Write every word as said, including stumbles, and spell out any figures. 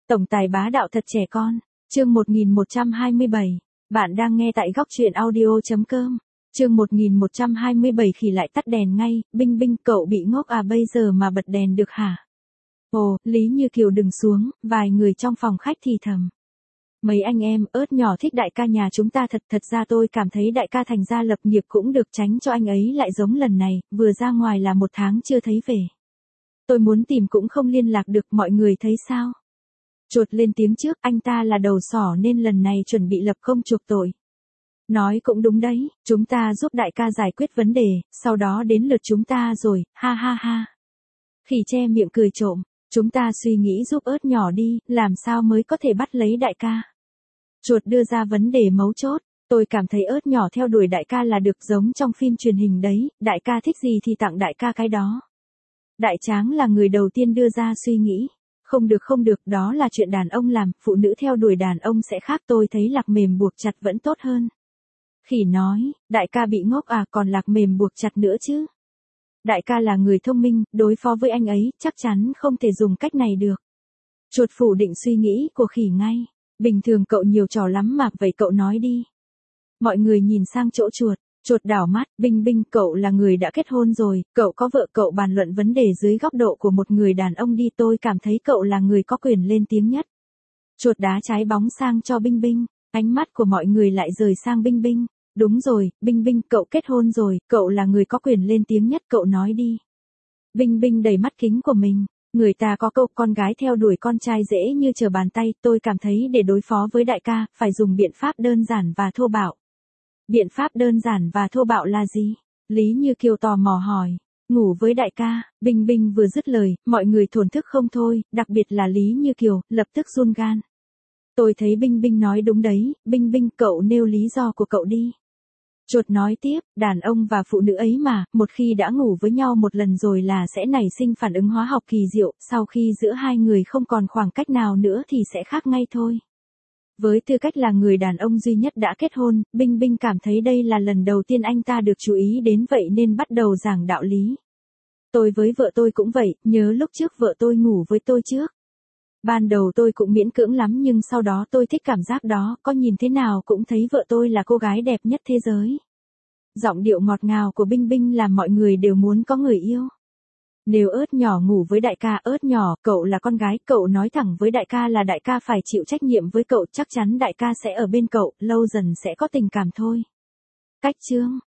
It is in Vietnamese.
Tổng tài bá đạo thật trẻ con. Chương một nghìn một trăm hai mươi bảy. Bạn đang nghe tại góc truyện audio chấm com. Chương một nghìn một trăm hai mươi bảy khi lại tắt đèn ngay, Binh Binh cậu bị ngốc à bây giờ mà bật đèn được hả? Ồ, Lý Như Kiều đừng xuống, vài người trong phòng khách thì thầm. Mấy anh em ớt nhỏ thích đại ca nhà chúng ta thật thật ra tôi cảm thấy đại ca thành ra lập nghiệp cũng được tránh cho anh ấy lại giống lần này, vừa ra ngoài là một tháng chưa thấy về. Tôi muốn tìm cũng không liên lạc được mọi người thấy sao? Chuột lên tiếng trước anh ta là đầu sỏ nên lần này chuẩn bị lập công chuộc tội. Nói cũng đúng đấy, chúng ta giúp đại ca giải quyết vấn đề, sau đó đến lượt chúng ta rồi, ha ha ha. Khỉ che miệng cười trộm, chúng ta suy nghĩ giúp ớt nhỏ đi, làm sao mới có thể bắt lấy đại ca. Chuột đưa ra vấn đề mấu chốt, tôi cảm thấy ớt nhỏ theo đuổi đại ca là được giống trong phim truyền hình đấy, đại ca thích gì thì tặng đại ca cái đó. Đại Tráng là người đầu tiên đưa ra suy nghĩ. Không được không được, đó là chuyện đàn ông làm, phụ nữ theo đuổi đàn ông sẽ khác, tôi thấy lạc mềm buộc chặt vẫn tốt hơn. Khỉ nói, đại ca bị ngốc à, còn lạc mềm buộc chặt nữa chứ. Đại ca là người thông minh, đối phó với anh ấy, chắc chắn không thể dùng cách này được. Chuột phủ định suy nghĩ của khỉ ngay, bình thường cậu nhiều trò lắm mà, vậy cậu nói đi. Mọi người nhìn sang chỗ chuột. Chuột đảo mắt, Binh Binh cậu là người đã kết hôn rồi, cậu có vợ, cậu bàn luận vấn đề dưới góc độ của một người đàn ông đi, tôi cảm thấy cậu là người có quyền lên tiếng nhất. Chuột đá trái bóng sang cho Binh Binh, ánh mắt của mọi người lại rời sang Binh Binh. Đúng rồi, Binh Binh cậu kết hôn rồi, cậu là người có quyền lên tiếng nhất, cậu nói đi. Binh Binh đầy mắt kính của mình, người ta có câu con gái theo đuổi con trai dễ như trở bàn tay, tôi cảm thấy để đối phó với đại ca, phải dùng biện pháp đơn giản và thô bạo. Biện pháp đơn giản và thô bạo là gì? Lý Như Kiều tò mò hỏi. Ngủ với đại ca, Binh Binh vừa dứt lời, mọi người thổn thức không thôi, đặc biệt là Lý Như Kiều, lập tức run gan. Tôi thấy Binh Binh nói đúng đấy, Binh Binh cậu nêu lý do của cậu đi. Chuột nói tiếp, đàn ông và phụ nữ ấy mà, một khi đã ngủ với nhau một lần rồi là sẽ nảy sinh phản ứng hóa học kỳ diệu, sau khi giữa hai người không còn khoảng cách nào nữa thì sẽ khác ngay thôi. Với tư cách là người đàn ông duy nhất đã kết hôn, Binh Binh cảm thấy đây là lần đầu tiên anh ta được chú ý đến vậy nên bắt đầu giảng đạo lý. Tôi với vợ tôi cũng vậy, nhớ lúc trước vợ tôi ngủ với tôi trước. Ban đầu tôi cũng miễn cưỡng lắm nhưng sau đó tôi thích cảm giác đó, có nhìn thế nào cũng thấy vợ tôi là cô gái đẹp nhất thế giới. Giọng điệu ngọt ngào của Binh Binh làm mọi người đều muốn có người yêu. Nếu ớt nhỏ ngủ với đại ca, ớt nhỏ, cậu là con gái, cậu nói thẳng với đại ca là đại ca phải chịu trách nhiệm với cậu, chắc chắn đại ca sẽ ở bên cậu, lâu dần sẽ có tình cảm thôi. Cách chương,